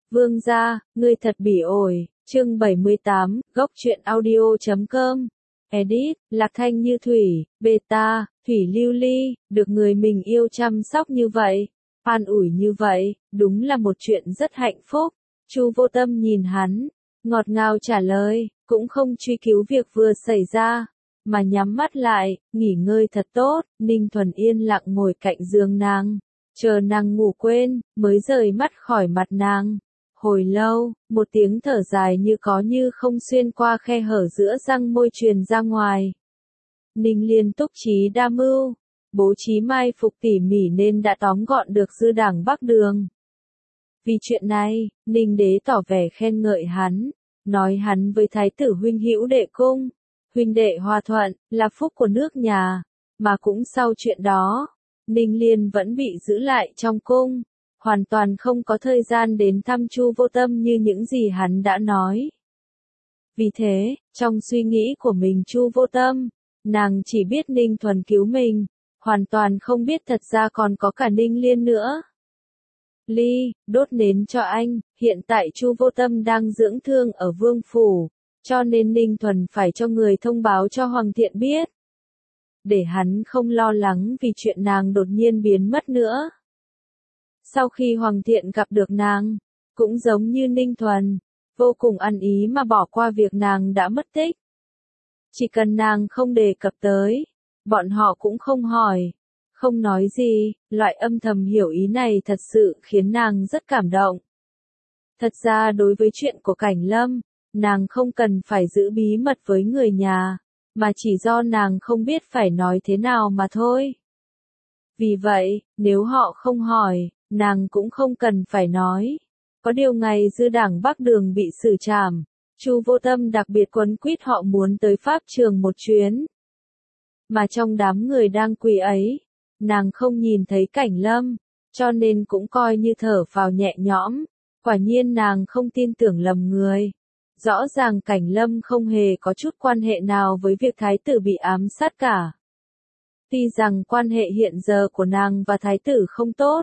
Vương gia, ngươi thật bỉ ổi, chương 78, góc truyện audio.com. Edit, Lạc Thanh Như Thủy, Beta, Thủy Lưu Ly, được người mình yêu chăm sóc như vậy, an ủi như vậy, đúng là một chuyện rất hạnh phúc. Chu Vô Tâm nhìn hắn, ngọt ngào trả lời, cũng không truy cứu việc vừa xảy ra, mà nhắm mắt lại, nghỉ ngơi thật tốt. Ninh Thuần yên lặng ngồi cạnh giường nàng, chờ nàng ngủ quên, mới rời mắt khỏi mặt nàng. Hồi lâu, một tiếng thở dài như có như không xuyên qua khe hở giữa răng môi truyền ra ngoài. Ninh Liên túc trí đa mưu, bố trí mai phục tỉ mỉ nên đã tóm gọn được dư đảng Bắc Đường. Vì chuyện này, Ninh Đế tỏ vẻ khen ngợi hắn, nói hắn với Thái tử huynh hữu đệ cung, huynh đệ hòa thuận, là phúc của nước nhà, mà cũng sau chuyện đó, Ninh Liên vẫn bị giữ lại trong cung, hoàn toàn không có thời gian đến thăm Chu Vô Tâm như những gì hắn đã nói. Vì thế, trong suy nghĩ của mình Chu Vô Tâm, nàng chỉ biết Ninh Thuần cứu mình, hoàn toàn không biết thật ra còn có cả Ninh Liên nữa. Ly, đốt nến cho anh, hiện tại Chu Vô Tâm đang dưỡng thương ở Vương Phủ, cho nên Ninh Thuần phải cho người thông báo cho Hoàng Thiện biết. Để hắn không lo lắng vì chuyện nàng đột nhiên biến mất nữa. Sau khi Hoàng Thiện gặp được nàng, cũng giống như Ninh Thuần, vô cùng ăn ý mà bỏ qua việc nàng đã mất tích. Chỉ cần nàng không đề cập tới, bọn họ cũng không hỏi, không nói gì, loại âm thầm hiểu ý này thật sự khiến nàng rất cảm động. Thật ra đối với chuyện của Cảnh Lâm, nàng không cần phải giữ bí mật với người nhà, mà chỉ do nàng không biết phải nói thế nào mà thôi. Vì vậy, nếu họ không hỏi, nàng cũng không cần phải nói. Có điều ngày dư đảng Bắc Đường bị xử trảm, Chu Vô Tâm đặc biệt quấn quýt họ muốn tới Pháp Trường một chuyến. Mà trong đám người đang quỳ ấy, nàng không nhìn thấy Cảnh Lâm, cho nên cũng coi như thở phào nhẹ nhõm. Quả nhiên nàng không tin tưởng lầm người. Rõ ràng Cảnh Lâm không hề có chút quan hệ nào với việc thái tử bị ám sát cả. Tuy rằng quan hệ hiện giờ của nàng và thái tử không tốt.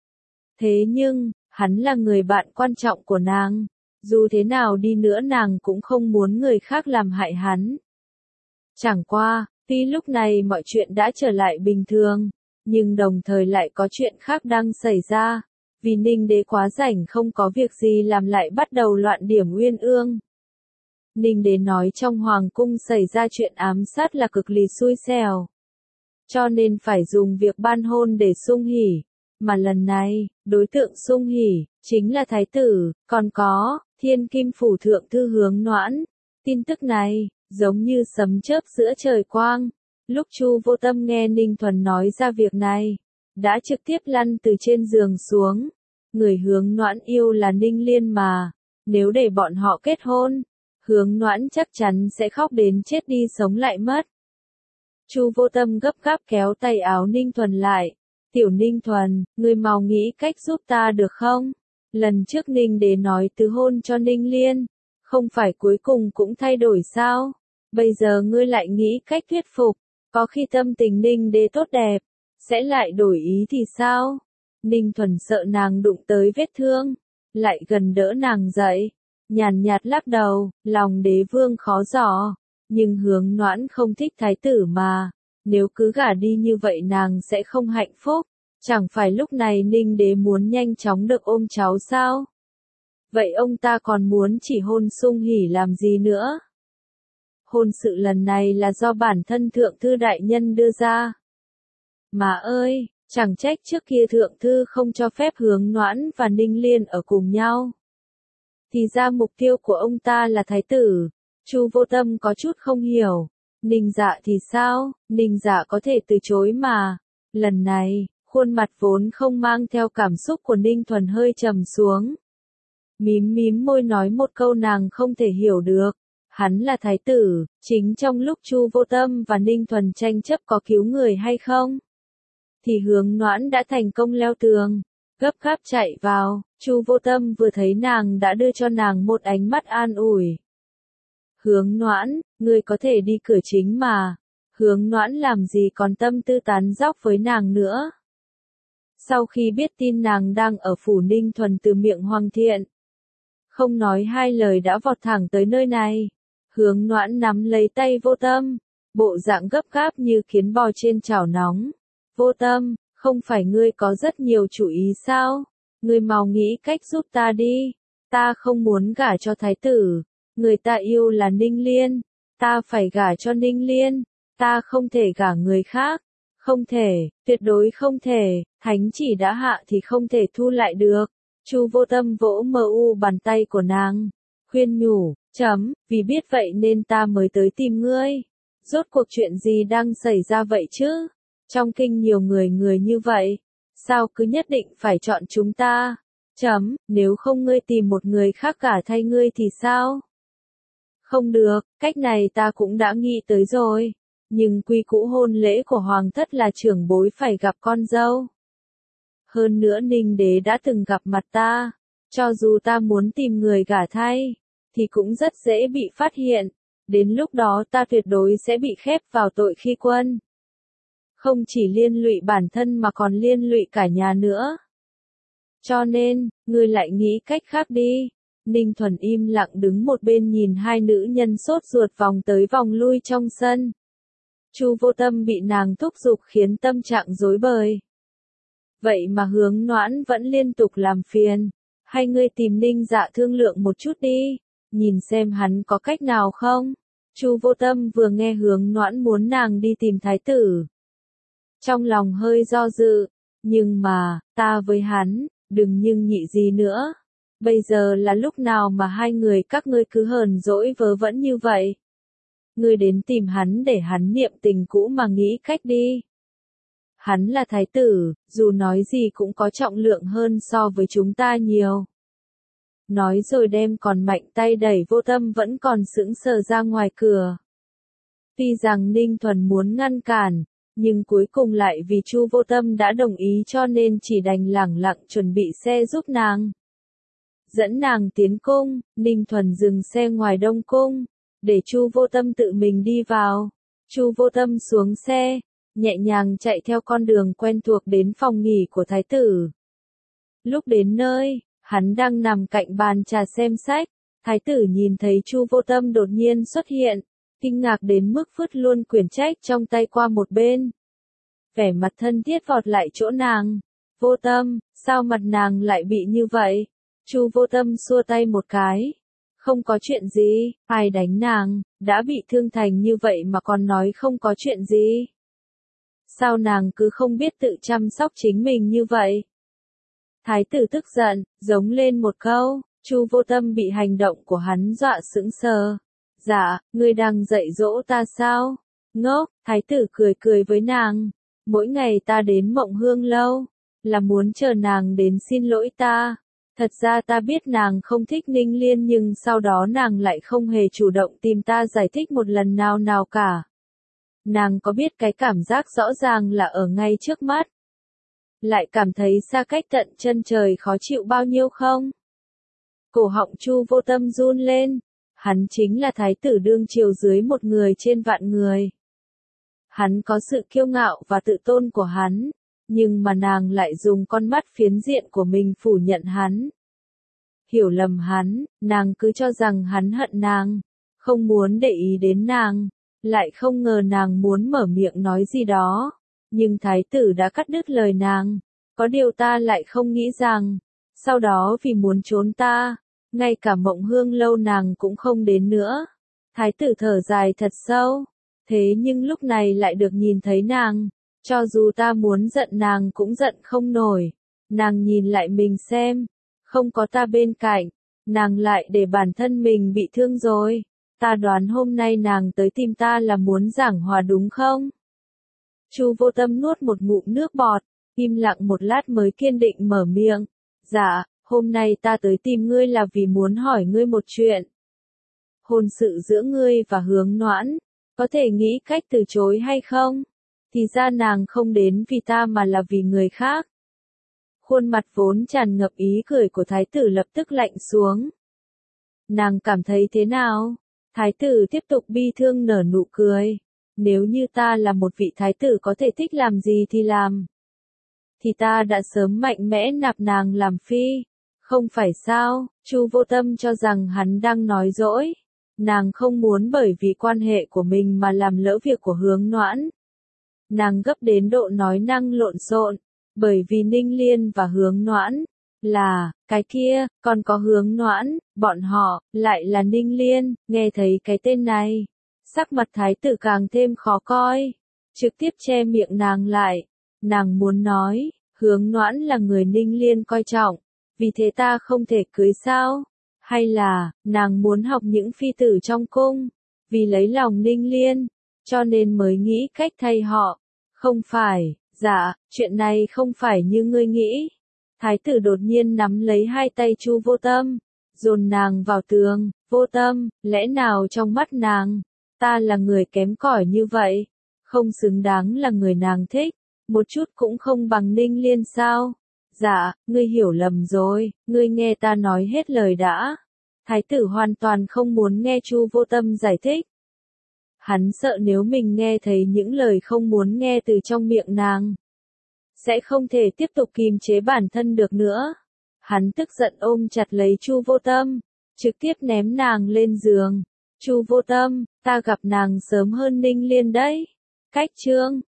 Thế nhưng, hắn là người bạn quan trọng của nàng. Dù thế nào đi nữa nàng cũng không muốn người khác làm hại hắn. Chẳng qua, tuy lúc này mọi chuyện đã trở lại bình thường, nhưng đồng thời lại có chuyện khác đang xảy ra. Vì Ninh Đế quá rảnh không có việc gì làm lại bắt đầu loạn điểm Uyên Ương. Ninh Đế nói trong hoàng cung xảy ra chuyện ám sát là cực lì xui xẻo. Cho nên phải dùng việc ban hôn để sung hỉ. Mà lần này, đối tượng sung hỉ, chính là thái tử, còn có, Thiên Kim Phủ Thượng Thư Hướng Noãn. Tin tức này, giống như sấm chớp giữa trời quang. Lúc Chu Vô Tâm nghe Ninh Thuần nói ra việc này, đã trực tiếp lăn từ trên giường xuống. Người Hướng Noãn yêu là Ninh Liên mà, nếu để bọn họ kết hôn, Hướng Noãn chắc chắn sẽ khóc đến chết đi sống lại mất. Chu Vô Tâm gấp gáp kéo tay áo Ninh Thuần lại. Tiểu Ninh Thuần, ngươi mau nghĩ cách giúp ta được không? Lần trước Ninh Đế nói từ hôn cho Ninh Liên, không phải cuối cùng cũng thay đổi sao? Bây giờ ngươi lại nghĩ cách thuyết phục, có khi tâm tình Ninh Đế tốt đẹp, sẽ lại đổi ý thì sao? Ninh Thuần sợ nàng đụng tới vết thương, lại gần đỡ nàng dậy, nhàn nhạt lắc đầu, lòng đế vương khó dò, nhưng Hướng Noãn không thích thái tử mà, nếu cứ gả đi như vậy nàng sẽ không hạnh phúc, chẳng phải lúc này Ninh Đế muốn nhanh chóng được ôm cháu sao? Vậy ông ta còn muốn chỉ hôn sung hỉ làm gì nữa? Hôn sự lần này là do bản thân Thượng Thư Đại Nhân đưa ra. Mà ơi! Chẳng trách trước kia Thượng Thư không cho phép Hướng Noãn và Ninh Liên ở cùng nhau. Thì ra mục tiêu của ông ta là thái tử. Chu Vô Tâm có chút không hiểu. Ninh Dạ thì sao? Ninh Dạ có thể từ chối mà. Lần này, khuôn mặt vốn không mang theo cảm xúc của Ninh Thuần hơi trầm xuống. Mím mím môi nói một câu nàng không thể hiểu được. Hắn là thái tử, chính trong lúc Chu Vô Tâm và Ninh Thuần tranh chấp có cứu người hay không? Thì Hướng Noãn đã thành công leo tường, gấp gáp chạy vào. Chu Vô Tâm vừa thấy nàng đã đưa cho nàng một ánh mắt an ủi. Hướng Noãn, ngươi có thể đi cửa chính mà. Hướng Noãn làm gì còn tâm tư tán dóc với nàng nữa. Sau khi biết tin nàng đang ở phủ Ninh Thuần từ miệng Hoàng Thiện, không nói hai lời đã vọt thẳng tới nơi này. Hướng Noãn nắm lấy tay Vô Tâm, bộ dạng gấp gáp như kiến bò trên chảo nóng. Vô Tâm, không phải ngươi có rất nhiều chủ ý sao? Ngươi mau nghĩ cách giúp ta đi. Ta không muốn gả cho thái tử. Người ta yêu là Ninh Liên. Ta phải gả cho Ninh Liên. Ta không thể gả người khác. Không thể, tuyệt đối không thể. Thánh chỉ đã hạ thì không thể thu lại được. Chu Vô Tâm vỗ bàn tay của nàng. Khuyên nhủ, vì biết vậy nên ta mới tới tìm ngươi. Rốt cuộc chuyện gì đang xảy ra vậy chứ? Trong kinh nhiều người như vậy. Sao cứ nhất định phải chọn chúng ta? Nếu không ngươi tìm một người khác cả thay ngươi thì sao? Không được, cách này ta cũng đã nghĩ tới rồi. Nhưng quy củ hôn lễ của hoàng thất là trưởng bối phải gặp con dâu. Hơn nữa Ninh đế đã từng gặp mặt ta. Cho dù ta muốn tìm người gả thay, thì cũng rất dễ bị phát hiện. Đến lúc đó ta tuyệt đối sẽ bị khép vào tội khi quân. Không chỉ liên lụy bản thân mà còn liên lụy cả nhà nữa. Cho nên, ngươi lại nghĩ cách khác đi. Ninh Thuần im lặng đứng một bên nhìn hai nữ nhân sốt ruột vòng tới vòng lui trong sân. Chu Vô Tâm bị nàng thúc giục khiến tâm trạng rối bời. Vậy mà Hướng Noãn vẫn liên tục làm phiền. Hay ngươi tìm Ninh Dạ thương lượng một chút đi, nhìn xem hắn có cách nào không? Chu Vô Tâm vừa nghe Hướng Noãn muốn nàng đi tìm thái tử. Trong lòng hơi do dự, nhưng mà, ta với hắn, đừng nhưng nhị gì nữa. Bây giờ là lúc nào mà hai người các ngươi cứ hờn dỗi vớ vẩn như vậy? Ngươi đến tìm hắn để hắn niệm tình cũ mà nghĩ cách đi. Hắn là thái tử, dù nói gì cũng có trọng lượng hơn so với chúng ta nhiều. Nói rồi đem còn mạnh tay đẩy Vô Tâm vẫn còn sững sờ ra ngoài cửa. Tuy rằng Ninh Thuần muốn ngăn cản, nhưng cuối cùng lại vì Chu Vô Tâm đã đồng ý cho nên chỉ đành lẳng lặng chuẩn bị xe giúp nàng. Dẫn nàng tiến cung, Ninh Thuần dừng xe ngoài Đông Cung, để Chu Vô Tâm tự mình đi vào. Chu Vô Tâm xuống xe, nhẹ nhàng chạy theo con đường quen thuộc đến phòng nghỉ của thái tử. Lúc đến nơi, hắn đang nằm cạnh bàn trà xem sách, thái tử nhìn thấy Chu Vô Tâm đột nhiên xuất hiện, kinh ngạc đến mức vứt luôn quyển trách trong tay qua một bên. Vẻ mặt thân thiết vọt lại chỗ nàng. Vô Tâm, sao mặt nàng lại bị như vậy? Chu Vô Tâm xua tay một cái. Không có chuyện gì, ai đánh nàng, đã bị thương thành như vậy mà còn nói không có chuyện gì. Sao nàng cứ không biết tự chăm sóc chính mình như vậy? Thái tử tức giận, giống lên một câu. Chu Vô Tâm bị hành động của hắn dọa sững sờ. Dạ, ngươi đang dạy dỗ ta sao? Ngốc, thái tử cười với nàng. Mỗi ngày ta đến Mộng Hương lâu, là muốn chờ nàng đến xin lỗi ta. Thật ra ta biết nàng không thích Ninh Liên nhưng sau đó nàng lại không hề chủ động tìm ta giải thích một lần nào cả. Nàng có biết cái cảm giác rõ ràng là ở ngay trước mắt, lại cảm thấy xa cách tận chân trời khó chịu bao nhiêu không? Cổ họng Chu Vô Tâm run lên. Hắn chính là thái tử đương triều dưới một người trên vạn người. Hắn có sự kiêu ngạo và tự tôn của hắn, nhưng mà nàng lại dùng con mắt phiến diện của mình phủ nhận hắn. Hiểu lầm hắn, nàng cứ cho rằng hắn hận nàng, không muốn để ý đến nàng, lại không ngờ nàng muốn mở miệng nói gì đó. Nhưng thái tử đã cắt đứt lời nàng. Có điều ta lại không nghĩ rằng, sau đó vì muốn trốn ta, ngay cả Mộng Hương lâu nàng cũng không đến nữa. Thái tử thở dài thật sâu. Thế nhưng lúc này lại được nhìn thấy nàng. Cho dù ta muốn giận nàng cũng giận không nổi. Nàng nhìn lại mình xem. Không có ta bên cạnh. Nàng lại để bản thân mình bị thương rồi. Ta đoán hôm nay nàng tới tìm ta là muốn giảng hòa đúng không? Chu Vô Tâm nuốt một ngụm nước bọt. Im lặng một lát mới kiên định mở miệng. Dạ, hôm nay ta tới tìm ngươi là vì muốn hỏi ngươi một chuyện. Hôn sự giữa ngươi và Hướng Noãn, có thể nghĩ cách từ chối hay không? Thì ra nàng không đến vì ta mà là vì người khác. Khuôn mặt vốn tràn ngập ý cười của thái tử lập tức lạnh xuống. Nàng cảm thấy thế nào? Thái tử tiếp tục bi thương nở nụ cười. Nếu như ta là một vị thái tử có thể thích làm gì thì làm. Thì ta đã sớm mạnh mẽ nạp nàng làm phi. Không phải sao, Chu Vô Tâm cho rằng hắn đang nói dỗi. Nàng không muốn bởi vì quan hệ của mình mà làm lỡ việc của Hướng Noãn. Nàng gấp đến độ nói năng lộn xộn, bởi vì Ninh Liên và Hướng Noãn là cái kia, còn có Hướng Noãn, bọn họ lại là Ninh Liên. Nghe thấy cái tên này, sắc mặt thái tử càng thêm khó coi, trực tiếp che miệng nàng lại. Nàng muốn nói, Hướng Noãn là người Ninh Liên coi trọng, vì thế ta không thể cưới sao? Hay là, nàng muốn học những phi tử trong cung, vì lấy lòng Ninh Liên, cho nên mới nghĩ cách thay họ? Không phải, dạ, chuyện này không phải như ngươi nghĩ. Thái tử đột nhiên nắm lấy hai tay Chu Vô Tâm, dồn nàng vào tường. Vô Tâm, lẽ nào trong mắt nàng, ta là người kém cỏi như vậy, không xứng đáng là người nàng thích, một chút cũng không bằng Ninh Liên sao? Dạ, ngươi hiểu lầm rồi, ngươi nghe ta nói hết lời đã. Thái tử hoàn toàn không muốn nghe Chu Vô Tâm giải thích. Hắn sợ nếu mình nghe thấy những lời không muốn nghe từ trong miệng nàng, sẽ không thể tiếp tục kìm chế bản thân được nữa. Hắn tức giận ôm chặt lấy Chu Vô Tâm, trực tiếp ném nàng lên giường. Chu Vô Tâm, ta gặp nàng sớm hơn Ninh Liên đấy. Cách chương